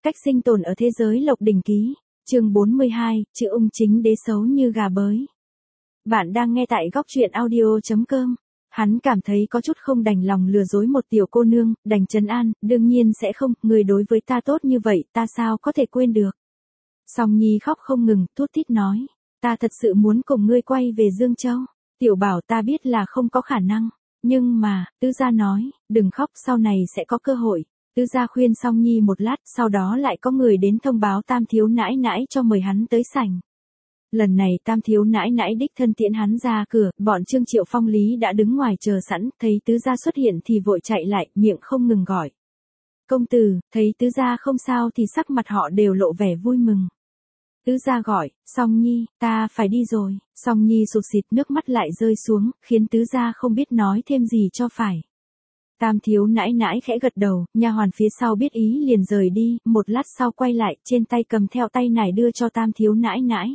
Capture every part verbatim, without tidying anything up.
Cách sinh tồn ở thế giới Lộc Đỉnh Ký, chương bốn mươi hai, chữ ung chính đế xấu như gà bới. Bạn đang nghe tại góc truyện audio chấm com. Hắn cảm thấy có chút không đành lòng lừa dối một tiểu cô nương, đành trấn an, đương nhiên sẽ không, người đối với ta tốt như vậy, ta sao có thể quên được. Song Nhi khóc không ngừng, thút thít nói, ta thật sự muốn cùng ngươi quay về Dương Châu. Tiểu Bảo, ta biết là không có khả năng, nhưng mà, Tứ gia nói, đừng khóc, sau này sẽ có cơ hội. Tứ gia khuyên Song Nhi một lát, sau đó lại có người đến thông báo Tam thiếu nãi nãi cho mời hắn tới sảnh. Lần này Tam thiếu nãi nãi đích thân tiễn hắn ra cửa, bọn Trương Triệu Phong Lý đã đứng ngoài chờ sẵn, thấy tứ gia xuất hiện thì vội chạy lại, miệng không ngừng gọi. Công tử, thấy tứ gia không sao thì sắc mặt họ đều lộ vẻ vui mừng. Tứ gia gọi, Song Nhi, ta phải đi rồi. Song Nhi sụt sịt, nước mắt lại rơi xuống, khiến tứ gia không biết nói thêm gì cho phải. Tam thiếu nãi nãi khẽ gật đầu, nha hoàn phía sau biết ý liền rời đi, một lát sau quay lại, trên tay cầm theo tay nải đưa cho Tam thiếu nãi nãi.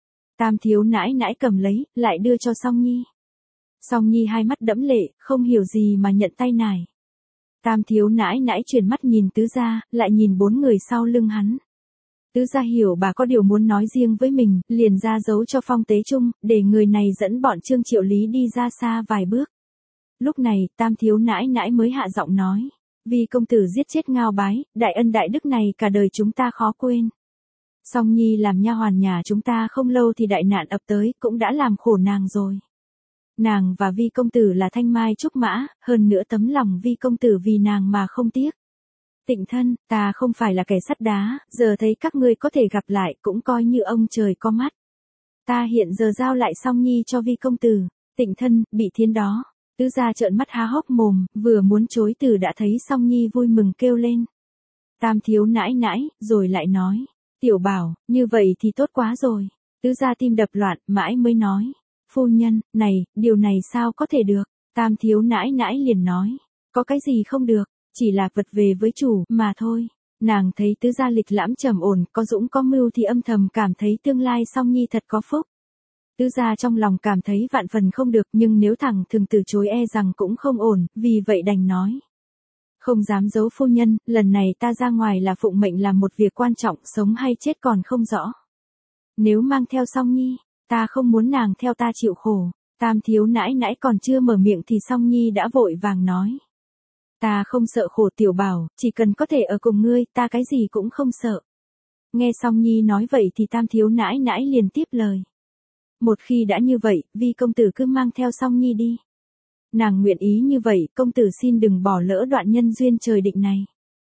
Tam thiếu nãi nãi cầm lấy, lại đưa cho Song Nhi. Song Nhi hai mắt đẫm lệ, không hiểu gì mà nhận tay nải. Tam thiếu nãi nãi chuyển mắt nhìn tứ gia, lại nhìn bốn người sau lưng hắn. Tứ gia hiểu bà có điều muốn nói riêng với mình, liền ra dấu cho Phong Tế Trung, để người này dẫn bọn Trương Triệu Lý đi ra xa vài bước. Lúc này, Tam thiếu nãi nãi mới hạ giọng nói, vì công tử giết chết Ngao Bái, đại ân đại đức này cả đời chúng ta khó quên. Song Nhi làm nha hoàn nhà chúng ta không lâu thì đại nạn ập tới, cũng đã làm khổ nàng rồi. Nàng và Vi công tử là thanh mai trúc mã, hơn nữa tấm lòng Vi công tử vì nàng mà không tiếc. Tịnh thân, ta không phải là kẻ sắt đá, giờ thấy các ngươi có thể gặp lại cũng coi như ông trời có mắt. Ta hiện giờ giao lại Song Nhi cho Vi công tử. Tịnh thân, bị thiên đó. Tứ gia trợn mắt há hốc mồm, vừa muốn chối từ đã thấy Song Nhi vui mừng kêu lên. Tam thiếu nãi nãi, rồi lại nói, Tiểu Bảo, như vậy thì tốt quá rồi. Tứ gia tim đập loạn, mãi mới nói, phu nhân, này, điều này sao có thể được. Tam thiếu nãi nãi liền nói, có cái gì không được, chỉ là vật về với chủ, mà thôi. Nàng thấy tứ gia lịch lãm trầm ổn, có dũng có mưu thì âm thầm cảm thấy tương lai Song Nhi thật có phúc. Tứ gia trong lòng cảm thấy vạn phần không được, nhưng nếu thẳng thường từ chối e rằng cũng không ổn, vì vậy đành nói. Không dám giấu phu nhân, lần này ta ra ngoài là phụng mệnh làm một việc quan trọng, sống hay chết còn không rõ. Nếu mang theo Song Nhi, ta không muốn nàng theo ta chịu khổ. Tam thiếu nãi nãi còn chưa mở miệng thì Song Nhi đã vội vàng nói. Ta không sợ khổ Tiểu Bảo, chỉ cần có thể ở cùng ngươi, ta cái gì cũng không sợ. Nghe Song Nhi nói vậy thì Tam thiếu nãi nãi liền tiếp lời. Một khi đã như vậy, Vi công tử cứ mang theo Song Nhi đi. Nàng nguyện ý như vậy, công tử xin đừng bỏ lỡ đoạn nhân duyên trời định này.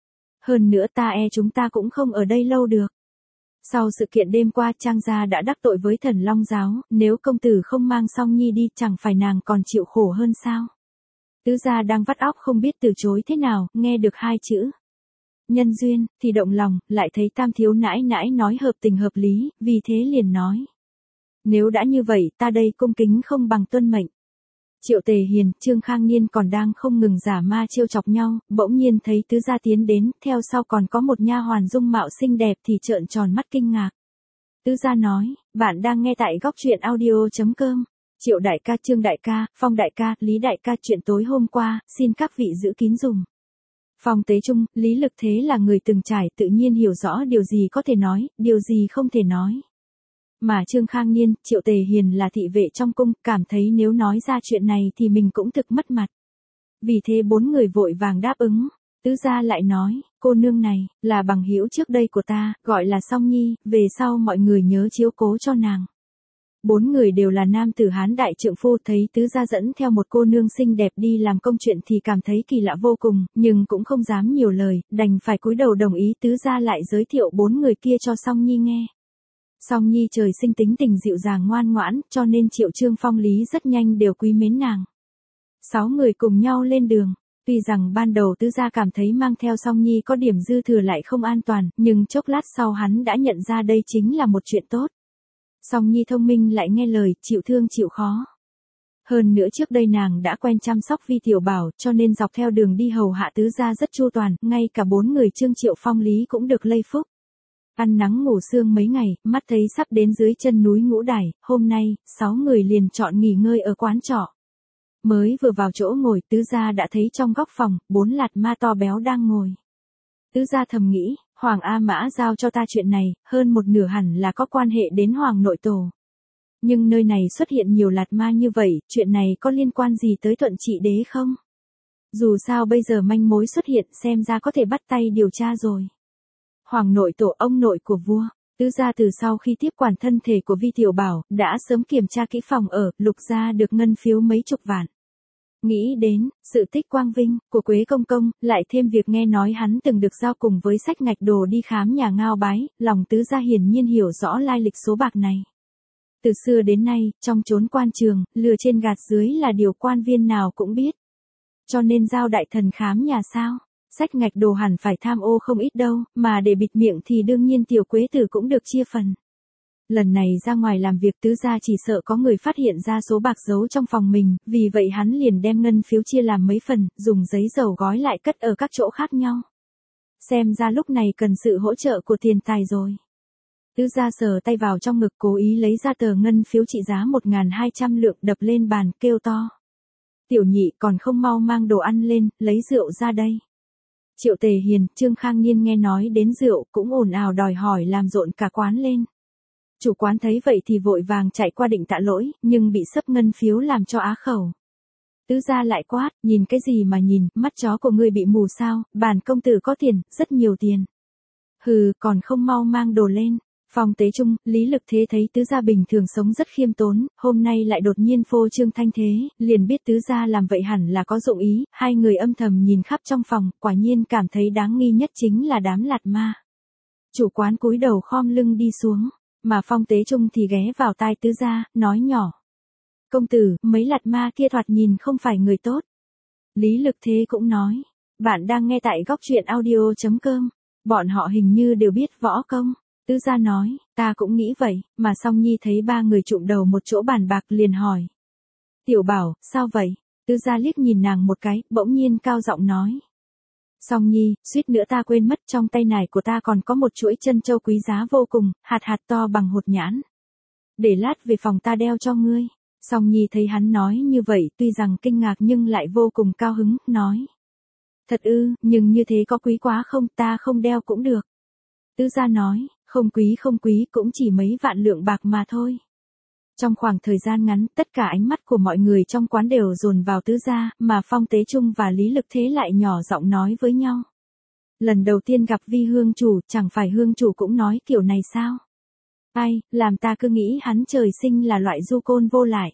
Hơn nữa ta e chúng ta cũng không ở đây lâu được. Sau sự kiện đêm qua Trang gia đã đắc tội với Thần Long giáo, nếu công tử không mang Song Nhi đi chẳng phải nàng còn chịu khổ hơn sao. Tứ gia đang vắt óc không biết từ chối thế nào, nghe được hai chữ nhân duyên, thì động lòng, lại thấy Tam thiếu nãi nãi nói hợp tình hợp lý, vì thế liền nói. Nếu đã như vậy, ta đây cung kính không bằng tuân mệnh. Triệu Tề Hiền, Trương Khang Niên còn đang không ngừng giả ma trêu chọc nhau, bỗng nhiên thấy tứ gia tiến đến, theo sau còn có một nha hoàn dung mạo xinh đẹp thì trợn tròn mắt kinh ngạc. Tứ gia nói, bạn đang nghe tại góc truyện audio chấm com. Triệu đại ca, Trương đại ca, Phong đại ca, Lý đại ca, chuyện tối hôm qua, xin các vị giữ kín dùm. Phong Tế Trung, Lý Lực Thế là người từng trải, tự nhiên hiểu rõ điều gì có thể nói, điều gì không thể nói. Mà Trương Khang Niên, Triệu Tề Hiền là thị vệ trong cung, cảm thấy nếu nói ra chuyện này thì mình cũng thực mất mặt. Vì thế bốn người vội vàng đáp ứng. Tứ gia lại nói, cô nương này, là bằng hữu trước đây của ta, gọi là Song Nhi, về sau mọi người nhớ chiếu cố cho nàng. Bốn người đều là nam tử Hán đại trượng phu, thấy tứ gia dẫn theo một cô nương xinh đẹp đi làm công chuyện thì cảm thấy kỳ lạ vô cùng, nhưng cũng không dám nhiều lời, đành phải cúi đầu đồng ý. Tứ gia lại giới thiệu bốn người kia cho Song Nhi nghe. Song Nhi trời sinh tính tình dịu dàng ngoan ngoãn, cho nên Triệu Trương Phong Lý rất nhanh đều quý mến nàng. Sáu người cùng nhau lên đường. Tuy rằng ban đầu tứ gia cảm thấy mang theo Song Nhi có điểm dư thừa lại không an toàn, nhưng chốc lát sau hắn đã nhận ra đây chính là một chuyện tốt. Song Nhi thông minh lại nghe lời, chịu thương chịu khó. Hơn nữa trước đây nàng đã quen chăm sóc Vi Tiểu Bảo, cho nên dọc theo đường đi hầu hạ tứ gia rất chu toàn, ngay cả bốn người Trương Triệu Phong Lý cũng được lây phúc. Ăn nắng ngủ sương mấy ngày, mắt thấy sắp đến dưới chân núi Ngũ Đài, hôm nay, sáu người liền chọn nghỉ ngơi ở quán trọ. Mới vừa vào chỗ ngồi, tứ gia đã thấy trong góc phòng, bốn lạt ma to béo đang ngồi. Tứ gia thầm nghĩ, Hoàng A Mã giao cho ta chuyện này, hơn một nửa hẳn là có quan hệ đến Hoàng nội tổ. Nhưng nơi này xuất hiện nhiều lạt ma như vậy, chuyện này có liên quan gì tới Thuận Trị đế không? Dù sao bây giờ manh mối xuất hiện xem ra có thể bắt tay điều tra rồi. Hoàng nội tổ ông nội của vua, Tứ gia từ sau khi tiếp quản thân thể của Vi Tiểu Bảo, đã sớm kiểm tra kỹ phòng ở, lục gia được ngân phiếu mấy chục vạn. Nghĩ đến, sự tích quang vinh, của Quế Công Công, lại thêm việc nghe nói hắn từng được giao cùng với Sách Ngạch Đồ đi khám nhà ngao bái, lòng tứ gia hiển nhiên hiểu rõ lai lịch số bạc này. Từ xưa đến nay, trong chốn quan trường, lừa trên gạt dưới là điều quan viên nào cũng biết. Cho nên giao đại thần khám nhà sao? Sách Ngạch Đồ hẳn phải tham ô không ít đâu, mà để bịt miệng thì đương nhiên Tiểu Quế Tử cũng được chia phần. Lần này ra ngoài làm việc tứ gia chỉ sợ có người phát hiện ra số bạc giấu trong phòng mình, vì vậy hắn liền đem ngân phiếu chia làm mấy phần, dùng giấy dầu gói lại cất ở các chỗ khác nhau. Xem ra lúc này cần sự hỗ trợ của tiền tài rồi. Tứ gia sờ tay vào trong ngực cố ý lấy ra tờ ngân phiếu trị giá một nghìn hai trăm lượng đập lên bàn kêu to. Tiểu nhị còn không mau mang đồ ăn lên, lấy rượu ra đây. Triệu Tề Hiền, Trương Khang Niên nghe nói đến rượu cũng ồn ào đòi hỏi làm rộn cả quán lên. Chủ quán thấy vậy thì vội vàng chạy qua định tạ lỗi, nhưng bị sấp ngân phiếu làm cho á khẩu. Tứ gia lại quát, nhìn cái gì mà nhìn, mắt chó của ngươi bị mù sao, bản công tử có tiền, rất nhiều tiền. Hừ, còn không mau mang đồ lên. Phong Tế Trung, Lý Lực Thế thấy tứ gia bình thường sống rất khiêm tốn, hôm nay lại đột nhiên phô trương thanh thế, liền biết tứ gia làm vậy hẳn là có dụng ý, hai người âm thầm nhìn khắp trong phòng, quả nhiên cảm thấy đáng nghi nhất chính là đám lạt ma. Chủ quán cúi đầu khom lưng đi xuống, mà Phong Tế Trung thì ghé vào tai tứ gia, nói nhỏ. Công tử, mấy lạt ma kia thoạt nhìn không phải người tốt. Lý Lực Thế cũng nói, bạn đang nghe tại góc truyện audio chấm com, bọn họ hình như đều biết võ công. Tứ gia nói, ta cũng nghĩ vậy, mà Song Nhi thấy ba người trụm đầu một chỗ bàn bạc liền hỏi. Tiểu Bảo, sao vậy? Tứ gia liếc nhìn nàng một cái, bỗng nhiên cao giọng nói. Song Nhi, suýt nữa ta quên mất, trong tay này của ta còn có một chuỗi chân châu quý giá vô cùng, hạt hạt to bằng hột nhãn. Để lát về phòng ta đeo cho ngươi. Song Nhi thấy hắn nói như vậy, tuy rằng kinh ngạc nhưng lại vô cùng cao hứng, nói. Thật ư, nhưng như thế có quý quá không, ta không đeo cũng được. Tứ gia nói, không quý không quý cũng chỉ mấy vạn lượng bạc mà thôi. Trong khoảng thời gian ngắn, tất cả ánh mắt của mọi người trong quán đều dồn vào tứ gia, mà Phong Tế Trung và Lý Lực Thế lại nhỏ giọng nói với nhau. Lần đầu tiên gặp Vi hương chủ, chẳng phải hương chủ cũng nói kiểu này sao? Ai, làm ta cứ nghĩ hắn trời sinh là loại du côn vô lại.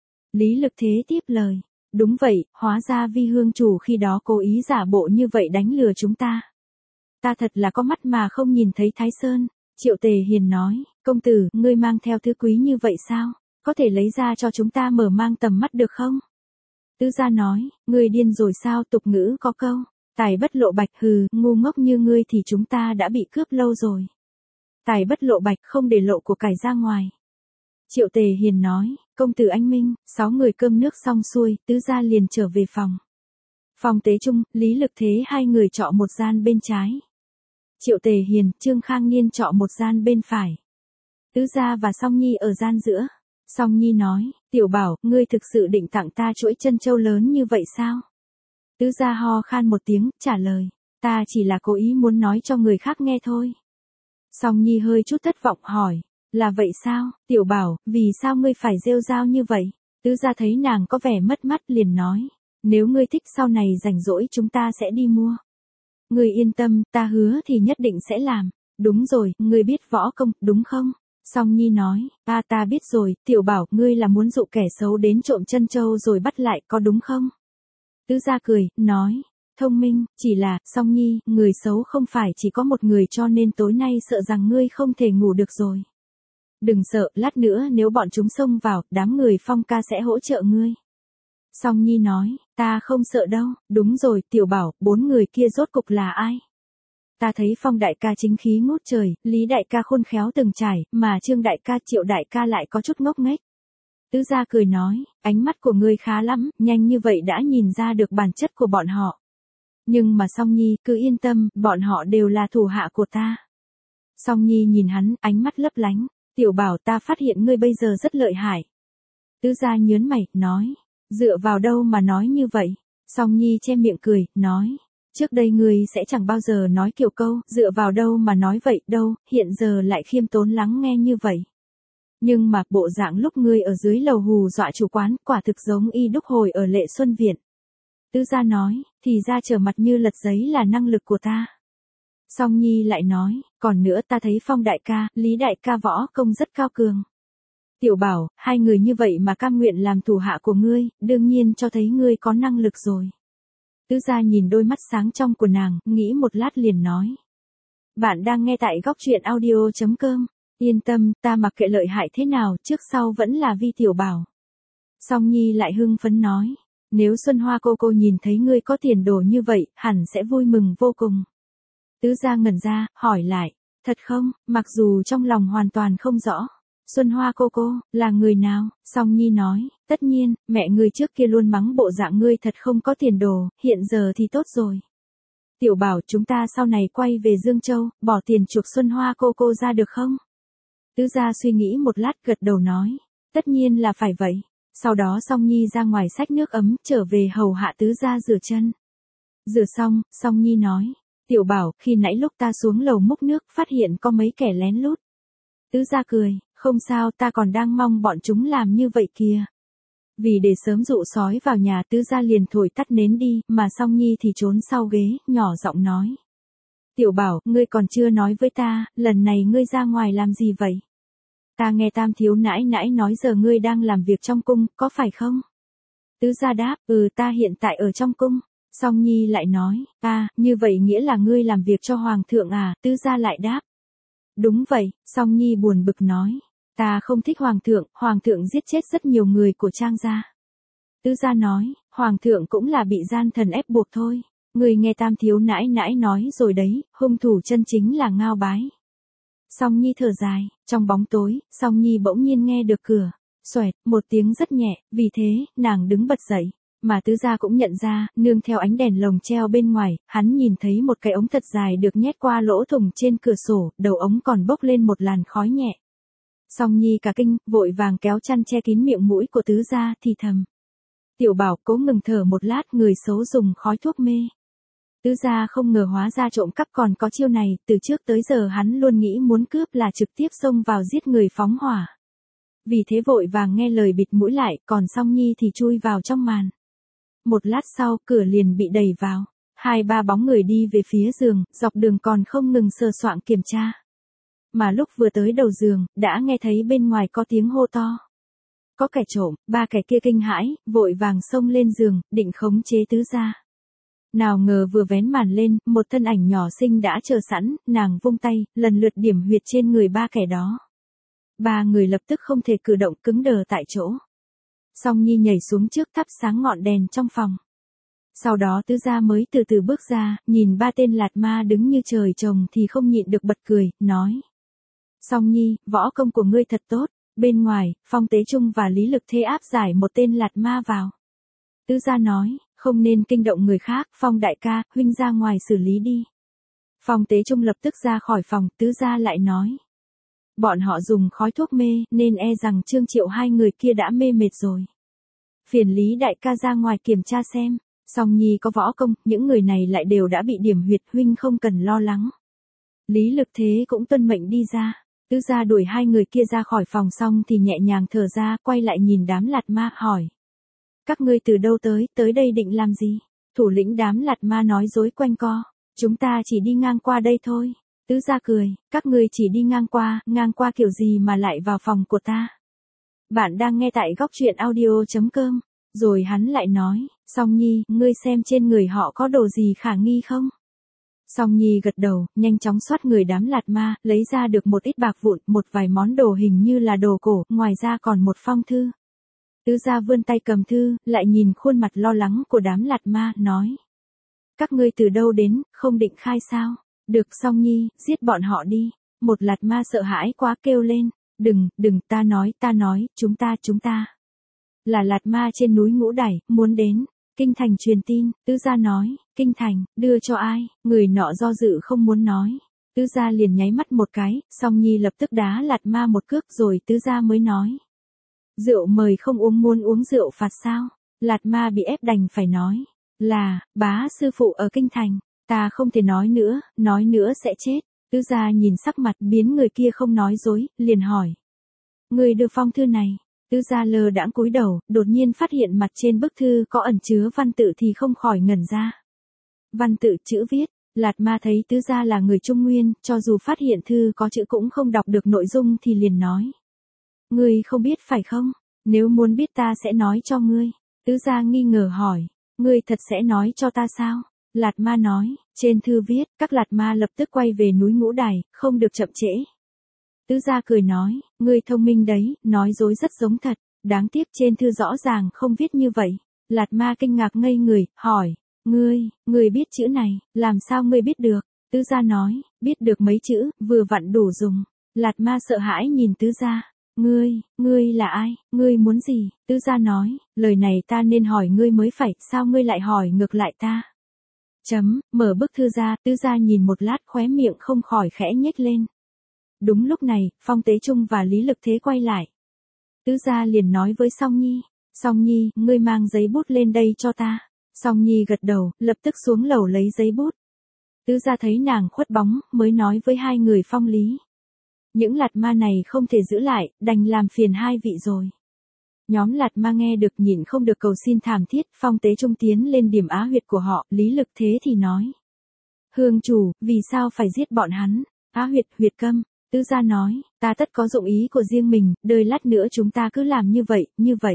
Lý Lực Thế tiếp lời, đúng vậy, hóa ra Vi hương chủ khi đó cố ý giả bộ như vậy đánh lừa chúng ta. Ta thật là có mắt mà không nhìn thấy Thái Sơn. Triệu Tề Hiền nói, công tử, ngươi mang theo thứ quý như vậy sao? Có thể lấy ra cho chúng ta mở mang tầm mắt được không? Tứ gia nói, ngươi điên rồi sao, tục ngữ có câu, tài bất lộ bạch, hừ, ngu ngốc như ngươi thì chúng ta đã bị cướp lâu rồi. Tài bất lộ bạch, không để lộ của cải ra ngoài. Triệu Tề Hiền nói, công tử anh minh, sáu người cơm nước xong xuôi, tứ gia liền trở về phòng. Phong Tế Trung, Lý Lực Thế hai người trọ một gian bên trái. Triệu Tề Hiền, Trương Khang Niên trọ một gian bên phải. Tứ gia và Song Nhi ở gian giữa. Song Nhi nói, Tiểu Bảo, ngươi thực sự định tặng ta chuỗi chân châu lớn như vậy sao? Tứ gia ho khan một tiếng, trả lời, ta chỉ là cố ý muốn nói cho người khác nghe thôi. Song Nhi hơi chút thất vọng hỏi, là vậy sao, Tiểu Bảo, vì sao ngươi phải rêu rao như vậy? Tứ gia thấy nàng có vẻ mất mắt liền nói, nếu ngươi thích sau này rảnh rỗi chúng ta sẽ đi mua. Ngươi yên tâm, ta hứa thì nhất định sẽ làm. Đúng rồi, ngươi biết võ công, đúng không? Song Nhi nói, ta ta biết rồi, Tiểu Bảo, ngươi là muốn dụ kẻ xấu đến trộm chân châu rồi bắt lại, có đúng không? Tứ gia cười, nói, thông minh, chỉ là, Song Nhi, người xấu không phải chỉ có một người cho nên tối nay sợ rằng ngươi không thể ngủ được rồi. Đừng sợ, lát nữa nếu bọn chúng xông vào, đám người Phong ca sẽ hỗ trợ ngươi. Song Nhi nói, ta không sợ đâu, đúng rồi, Tiểu Bảo, bốn người kia rốt cục là ai? Ta thấy Phong đại ca chính khí ngút trời, Lý đại ca khôn khéo từng trải, mà Trương đại ca, Triệu đại ca lại có chút ngốc nghếch. Tứ gia cười nói, ánh mắt của ngươi khá lắm, nhanh như vậy đã nhìn ra được bản chất của bọn họ. Nhưng mà Song Nhi, cứ yên tâm, bọn họ đều là thủ hạ của ta. Song Nhi nhìn hắn, ánh mắt lấp lánh, Tiểu Bảo, ta phát hiện ngươi bây giờ rất lợi hại. Tứ gia nhớn mày, nói, dựa vào đâu mà nói như vậy? Song Nhi che miệng cười, nói, Trước đây ngươi sẽ chẳng bao giờ nói kiểu câu, dựa vào đâu mà nói vậy đâu, hiện giờ lại khiêm tốn lắng nghe như vậy. Nhưng mà, bộ dạng lúc ngươi ở dưới lầu hù dọa chủ quán, quả thực giống y đúc hồi ở Lệ Xuân Viện. Tứ gia nói, thì ra trở mặt như lật giấy là năng lực của ta. Song Nhi lại nói, còn nữa ta thấy Phong đại ca, Lý đại ca võ công rất cao cường. Tiểu Bảo, hai người như vậy mà cam nguyện làm thủ hạ của ngươi, đương nhiên cho thấy ngươi có năng lực rồi. Tứ gia nhìn đôi mắt sáng trong của nàng, nghĩ một lát liền nói. Bạn đang nghe tại góc truyện audio chấm com. Yên tâm, ta mặc kệ lợi hại thế nào, trước sau vẫn là Vi Tiểu Bảo. Song Nhi lại hưng phấn nói. Nếu Xuân Hoa cô cô nhìn thấy ngươi có tiền đồ như vậy, hẳn sẽ vui mừng vô cùng. Tứ gia ngẩn ra, hỏi lại. Thật không, mặc dù trong lòng hoàn toàn không rõ. Xuân Hoa cô cô, là người nào? Song Nhi nói, tất nhiên, mẹ ngươi trước kia luôn mắng bộ dạng ngươi thật không có tiền đồ, hiện giờ thì tốt rồi. Tiểu Bảo, chúng ta sau này quay về Dương Châu, bỏ tiền chuộc Xuân Hoa cô cô ra được không? Tứ gia suy nghĩ một lát gật đầu nói, tất nhiên là phải vậy. Sau đó Song Nhi ra ngoài xách nước ấm, trở về hầu hạ tứ gia rửa chân. Rửa xong, Song Nhi nói, Tiểu Bảo, khi nãy lúc ta xuống lầu múc nước, phát hiện có mấy kẻ lén lút. Tứ gia cười, không sao, ta còn đang mong bọn chúng làm như vậy kìa. Vì để sớm dụ sói vào nhà, tứ gia liền thổi tắt nến đi, mà Song Nhi thì trốn sau ghế, nhỏ giọng nói. Tiểu Bảo, ngươi còn chưa nói với ta, lần này ngươi ra ngoài làm gì vậy? Ta nghe Tam thiếu nãi nãi nói giờ ngươi đang làm việc trong cung, có phải không? Tứ gia đáp, ừ ta hiện tại ở trong cung. Song Nhi lại nói, à, như vậy nghĩa là ngươi làm việc cho Hoàng thượng à, tứ gia lại đáp. Đúng vậy, Song Nhi buồn bực nói, ta không thích Hoàng thượng, Hoàng thượng giết chết rất nhiều người của Trang gia. Tứ gia nói, Hoàng thượng cũng là bị gian thần ép buộc thôi, người nghe Tam thiếu nãi nãi nói rồi đấy, hung thủ chân chính là Ngao Bái. Song Nhi thở dài, trong bóng tối, Song Nhi bỗng nhiên nghe được cửa, xoẹt, một tiếng rất nhẹ, vì thế, nàng đứng bật dậy. Mà tứ gia cũng nhận ra, nương theo ánh đèn lồng treo bên ngoài, hắn nhìn thấy một cái ống thật dài được nhét qua lỗ thủng trên cửa sổ, đầu ống còn bốc lên một làn khói nhẹ. Song Nhi cả kinh, vội vàng kéo chăn che kín miệng mũi của tứ gia, thì thầm. Tiểu Bảo, cố ngừng thở một lát, người xấu dùng khói thuốc mê. Tứ gia không ngờ hóa ra trộm cắp còn có chiêu này, từ trước tới giờ hắn luôn nghĩ muốn cướp là trực tiếp xông vào giết người phóng hỏa. Vì thế vội vàng nghe lời bịt mũi lại, còn Song Nhi thì chui vào trong màn. Một lát sau, cửa liền bị đẩy vào. Hai ba bóng người đi về phía giường, dọc đường còn không ngừng sờ soạng kiểm tra. Mà lúc vừa tới đầu giường, đã nghe thấy bên ngoài có tiếng hô to. Có kẻ trộm, ba kẻ kia kinh hãi, vội vàng xông lên giường, định khống chế tứ gia. Nào ngờ vừa vén màn lên, một thân ảnh nhỏ xinh đã chờ sẵn, nàng vung tay, lần lượt điểm huyệt trên người ba kẻ đó. Ba người lập tức không thể cử động, cứng đờ tại chỗ. Song Nhi nhảy xuống trước thắp sáng ngọn đèn trong phòng. Sau đó tứ gia mới từ từ bước ra, nhìn ba tên lạt ma đứng như trời trồng thì không nhịn được bật cười, nói. Song Nhi, võ công của ngươi thật tốt, bên ngoài, Phong Tế Trung và Lý Lực Thế áp giải một tên lạt ma vào. Tứ gia nói, không nên kinh động người khác, Phong đại ca, huynh ra ngoài xử lý đi. Phong Tế Trung lập tức ra khỏi phòng, tứ gia lại nói. Bọn họ dùng khói thuốc mê, nên e rằng Trương Triệu hai người kia đã mê mệt rồi. Phiền Lý đại ca ra ngoài kiểm tra xem. Song Nhi có võ công, những người này lại đều đã bị điểm huyệt, huynh không cần lo lắng. Lý Lực Thế cũng tuân mệnh đi ra. Tứ gia đuổi hai người kia ra khỏi phòng xong thì nhẹ nhàng thở ra, quay lại nhìn đám lạt ma, hỏi. Các ngươi từ đâu tới, tới đây định làm gì? Thủ lĩnh đám lạt ma nói dối quanh co. Chúng ta chỉ đi ngang qua đây thôi. Tứ gia cười, các ngươi chỉ đi ngang qua, ngang qua kiểu gì mà lại vào phòng của ta? Bạn đang nghe tại góc truyện audio chấm com. Rồi hắn lại nói, Song Nhi, ngươi xem trên người họ có đồ gì khả nghi không? Song Nhi gật đầu, nhanh chóng xoát người đám lạt ma, lấy ra được một ít bạc vụn, một vài món đồ hình như là đồ cổ, ngoài ra còn một phong thư. Tứ gia vươn tay cầm thư, lại nhìn khuôn mặt lo lắng của đám lạt ma, nói. Các ngươi từ đâu đến, không định khai sao? Được Song Nhi, giết bọn họ đi. Một lạt ma sợ hãi quá kêu lên, đừng, đừng, ta nói, ta nói, chúng ta, chúng ta. Là lạt ma trên núi Ngũ Đẩy, muốn đến. Kinh thành truyền tin, tứ gia nói, kinh thành, đưa cho ai, người nọ do dự không muốn nói. Tứ gia liền nháy mắt một cái, Song Nhi lập tức đá lạt ma một cước rồi tứ gia mới nói. Rượu mời không uống, muốn uống rượu phạt sao? Lạt ma bị ép đành phải nói, là, bá sư phụ ở kinh thành. Ta không thể nói nữa, nói nữa sẽ chết. Tứ gia nhìn sắc mặt biến người kia không nói dối, liền hỏi. Người đưa phong thư này. Tứ gia lơ đãng cúi đầu, đột nhiên phát hiện mặt trên bức thư có ẩn chứa văn tự thì không khỏi ngẩn ra. Văn tự chữ viết, Lạt Ma thấy tứ gia là người Trung Nguyên, cho dù phát hiện thư có chữ cũng không đọc được nội dung thì liền nói. Ngươi không biết phải không? Nếu muốn biết ta sẽ nói cho ngươi. Tứ gia nghi ngờ hỏi. Ngươi thật sẽ nói cho ta sao? Lạt Ma nói, trên thư viết, các Lạt Ma lập tức quay về núi Ngũ Đài, không được chậm trễ. Tứ gia cười nói, ngươi thông minh đấy, nói dối rất giống thật, đáng tiếc trên thư rõ ràng không viết như vậy. Lạt Ma kinh ngạc ngây người, hỏi, ngươi, ngươi biết chữ này, làm sao ngươi biết được? Tứ gia nói, biết được mấy chữ, vừa vặn đủ dùng. Lạt Ma sợ hãi nhìn tứ gia, ngươi, ngươi là ai, ngươi muốn gì? Tứ gia nói, lời này ta nên hỏi ngươi mới phải, sao ngươi lại hỏi ngược lại ta? Chấm, mở bức thư ra, tứ gia nhìn một lát khóe miệng không khỏi khẽ nhếch lên. Đúng lúc này, Phong Tế Trung và Lý Lực Thế quay lại. Tứ gia liền nói với Song Nhi, Song Nhi, ngươi mang giấy bút lên đây cho ta. Song Nhi gật đầu, lập tức xuống lầu lấy giấy bút. Tứ gia thấy nàng khuất bóng, mới nói với hai người Phong Lý. Những Lạt Ma này không thể giữ lại, đành làm phiền hai vị rồi. Nhóm Lạt Ma nghe được nhịn không được cầu xin thảm thiết, Phong Tế Trung tiến lên điểm á huyệt của họ, Lý Lực Thế thì nói. Hương chủ, vì sao phải giết bọn hắn? Á huyệt, huyệt câm. Tứ gia nói, ta tất có dụng ý của riêng mình, đời lát nữa chúng ta cứ làm như vậy, như vậy.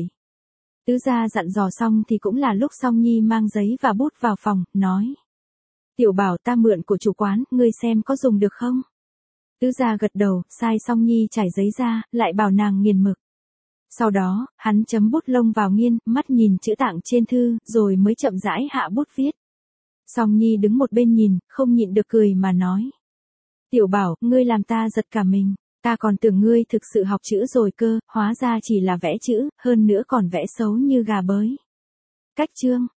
Tứ gia dặn dò xong thì cũng là lúc Song Nhi mang giấy và bút vào phòng, nói. Tiểu Bảo ta mượn của chủ quán, ngươi xem có dùng được không? Tứ gia gật đầu, sai Song Nhi trải giấy ra, lại bảo nàng nghiền mực. Sau đó, hắn chấm bút lông vào nghiên, mắt nhìn chữ tạng trên thư, rồi mới chậm rãi hạ bút viết. Song Nhi đứng một bên nhìn, không nhịn được cười mà nói. Tiểu Bảo, ngươi làm ta giật cả mình, ta còn tưởng ngươi thực sự học chữ rồi cơ, hóa ra chỉ là vẽ chữ, hơn nữa còn vẽ xấu như gà bới. Cách chương.